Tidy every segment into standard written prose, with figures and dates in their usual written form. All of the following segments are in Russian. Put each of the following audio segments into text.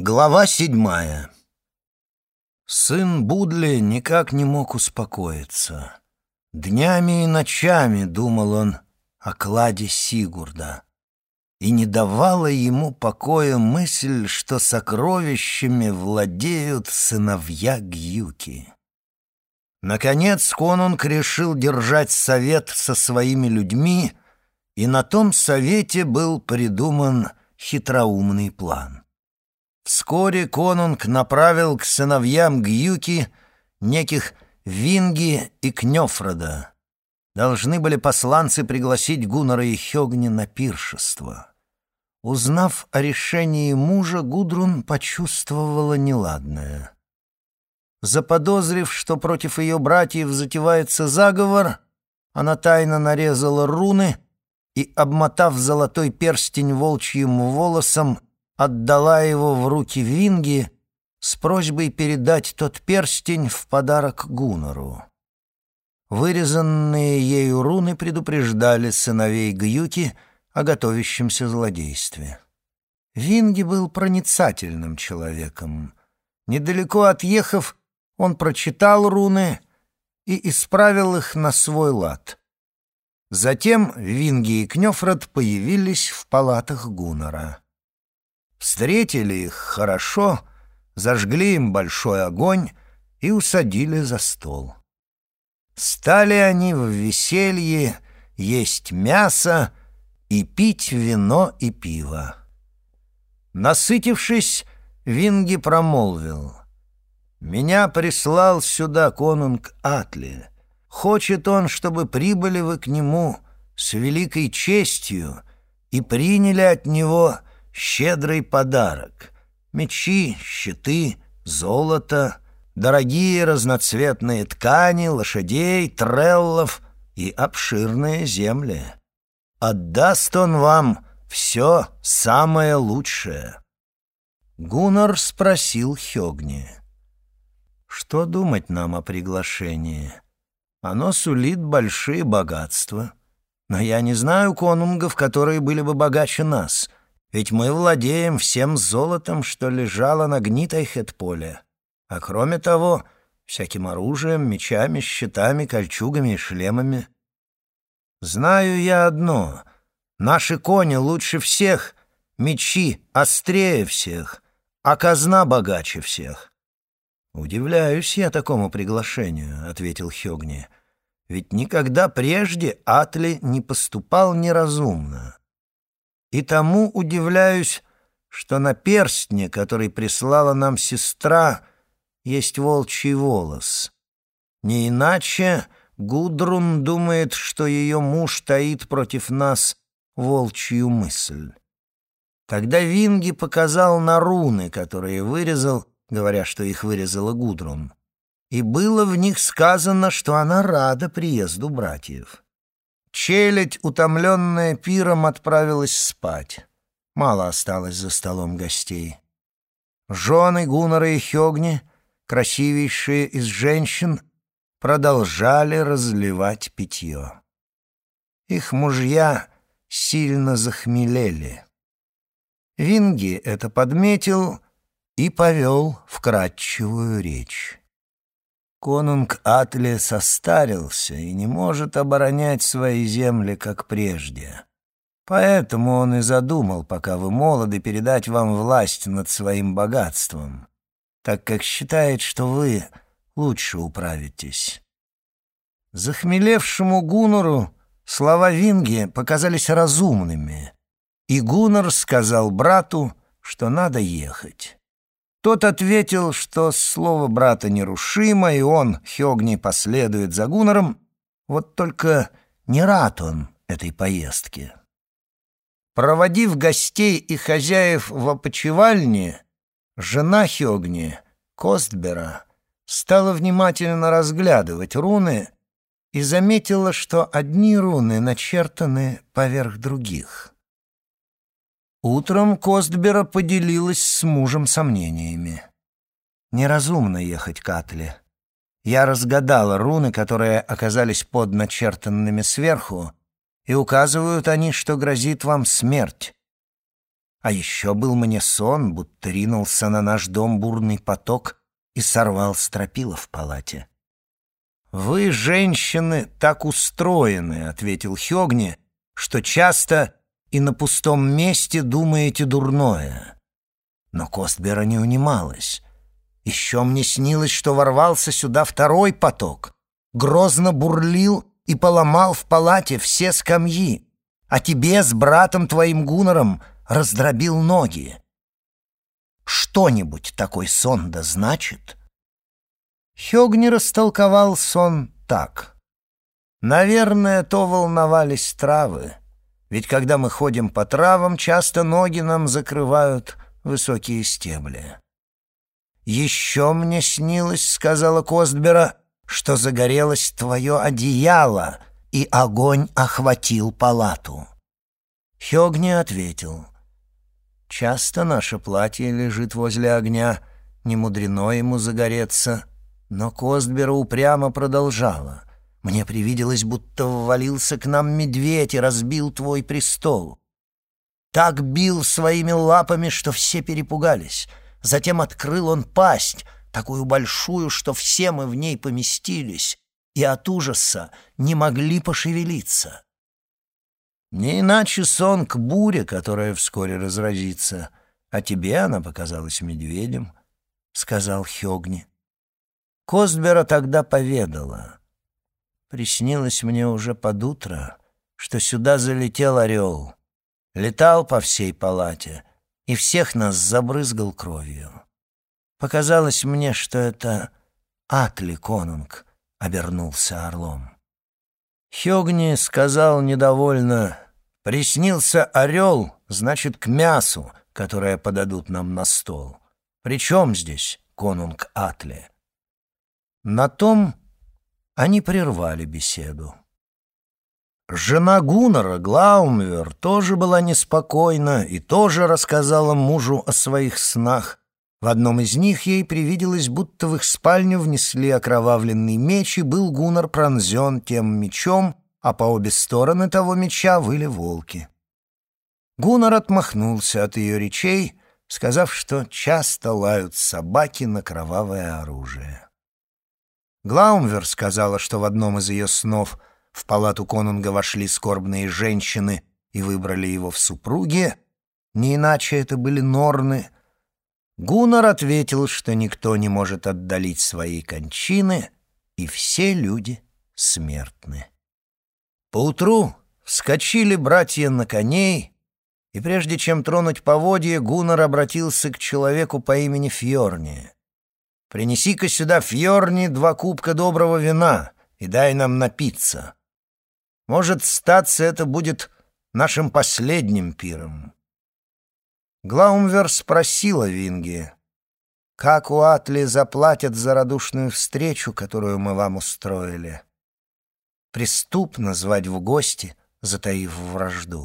Глава 7. Сын Будли никак не мог успокоиться. Днями и ночами думал он о кладе Сигурда, и не давала ему покоя мысль, что сокровищами владеют сыновья Гюки. Наконец конунг решил держать совет со своими людьми, и на том совете был придуман хитроумный план. Вскоре конунг направил к сыновьям Гюки неких Винги и Кнёфрода. Должны были посланцы пригласить Гуннара и Хёгни на пиршество. Узнав о решении мужа, Гудрун почувствовала неладное. Заподозрив, что против ее братьев затевается заговор, она тайно нарезала руны и, обмотав золотой перстень волчьим волосом, отдала его в руки Винги с просьбой передать тот перстень в подарок Гуннару. Вырезанные ею руны предупреждали сыновей Гюки о готовящемся злодействе. Винги был проницательным человеком. Недалеко отъехав, он прочитал руны и исправил их на свой лад. Затем Винги и Кнёфрод появились в палатах Гуннара. Встретили их хорошо, зажгли им большой огонь и усадили за стол. Стали они в веселье есть мясо и пить вино и пиво. Насытившись, Винги промолвил: «Меня прислал сюда конунг Атли. Хочет он, чтобы прибыли вы к нему с великой честью и приняли от него щедрый подарок: мечи, щиты, золото, дорогие разноцветные ткани, лошадей, треллов и обширные земли. Отдаст он вам все самое лучшее». Гуннар спросил Хёгни: «Что думать нам о приглашении? Оно сулит большие богатства, но я не знаю конунгов, которые были бы богаче нас. Ведь мы владеем всем золотом, что лежало на Гнитайхет-поле, а кроме того, всяким оружием, мечами, щитами, кольчугами и шлемами. Знаю я одно: наши кони лучше всех, мечи острее всех, а казна богаче всех». «Удивляюсь я такому приглашению», — ответил Хёгни, «ведь никогда прежде Атли не поступал неразумно. И тому удивляюсь, что на перстне, который прислала нам сестра, есть волчий волос. Не иначе Гудрун думает, что ее муж таит против нас волчью мысль». Тогда Винги показал на руны, которые вырезал, говоря, что их вырезала Гудрун, и было в них сказано, что она рада приезду братьев. Челядь, утомленная пиром, отправилась спать. Мало осталось за столом гостей. Жены Гуннара и Хёгни, красивейшие из женщин, продолжали разливать питье. Их мужья сильно захмелели. Винги это подметил и повел вкрадчивую речь. Конунг Атли состарился и не может оборонять свои земли, как прежде. Поэтому он и задумал, пока вы молоды, передать вам власть над своим богатством, так как считает, что вы лучше управитесь. Захмелевшему Гуннару слова Винги показались разумными, и Гуннар сказал брату, что надо ехать. Тот ответил, что слово брата нерушимо, и он, Хёгни, последует за Гуннаром, вот только не рад он этой поездке. Проводив гостей и хозяев в опочивальне, жена Хёгни, Костбера, стала внимательно разглядывать руны и заметила, что одни руны начертаны поверх других. Утром Костбера поделилась с мужем сомнениями. «Неразумно ехать к Атле. Я разгадала руны, которые оказались подначертанными сверху, и указывают они, что грозит вам смерть. А еще был мне сон, будто ринулся на наш дом бурный поток и сорвал стропила в палате. «Вы, женщины, так устроены», — ответил Хёгни, «что часто и на пустом месте думаете дурное». Но Костбера не унималась. Еще мне снилось, что ворвался сюда второй поток, грозно бурлил и поломал в палате все скамьи, а тебе с братом твоим Гуннаром раздробил ноги. Что-нибудь такой сон да значит? Хёгни растолковал сон так. Наверное, то волновались травы, ведь когда мы ходим по травам, часто ноги нам закрывают высокие стебли. «Еще мне снилось, — сказала Костбера, — что загорелось твое одеяло, и огонь охватил палату». Хёгни ответил: «Часто наше платье лежит возле огня, не мудрено ему загореться». Но Костбера упрямо продолжала: «Мне привиделось, будто ввалился к нам медведь и разбил твой престол. Так бил своими лапами, что все перепугались. Затем открыл он пасть, такую большую, что все мы в ней поместились, и от ужаса не могли пошевелиться». «Не иначе сон к буре, которая вскоре разразится, а тебе она показалась медведем», — сказал Хёгни. Костбера тогда поведала: «Приснилось мне уже под утро, что сюда залетел орел, летал по всей палате и всех нас забрызгал кровью. Показалось мне, что это Атли конунг обернулся орлом». Хёгни сказал недовольно: «Приснился орел, значит, к мясу, которое подадут нам на стол. Причем здесь конунг Атли?» На том они прервали беседу. Жена Гуннара, Глаумвер, тоже была неспокойна и тоже рассказала мужу о своих снах. В одном из них ей привиделось, будто в их спальню внесли окровавленный меч, и был Гуннар пронзен тем мечом, а по обе стороны того меча выли волки. Гуннар отмахнулся от ее речей, сказав, что часто лают собаки на кровавое оружие. Глаумвер сказала, что в одном из ее снов в палату конунга вошли скорбные женщины и выбрали его в супруги, не иначе это были норны. Гуннар ответил, что никто не может отдалить своей кончины, и все люди смертны. Поутру вскочили братья на коней, и прежде чем тронуть поводья, Гуннар обратился к человеку по имени Фьорни. «Принеси-ка сюда, Фьорни, 2 кубка доброго вина и дай нам напиться. Может, статься это будет нашим последним пиром». Глаумвер спросила Винги: «Как у Атли заплатят за радушную встречу, которую мы вам устроили? Преступно звать в гости, затаив вражду».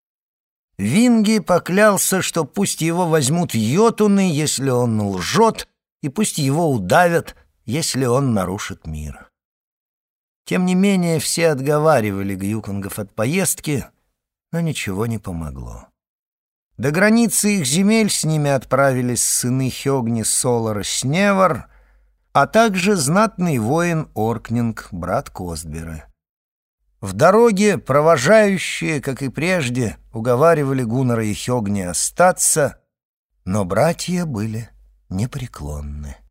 Винги поклялся, что пусть его возьмут йотуны, если он лжет, и пусть его удавят, если он нарушит мир. Тем не менее, все отговаривали гюкунгов от поездки, но ничего не помогло. До границы их земель с ними отправились сыны Хёгни Солар Сневар, а также знатный воин Оркнинг, брат Костберы. В дороге провожающие, как и прежде, уговаривали Гуннара и Хёгни остаться, но братья были непреклонны.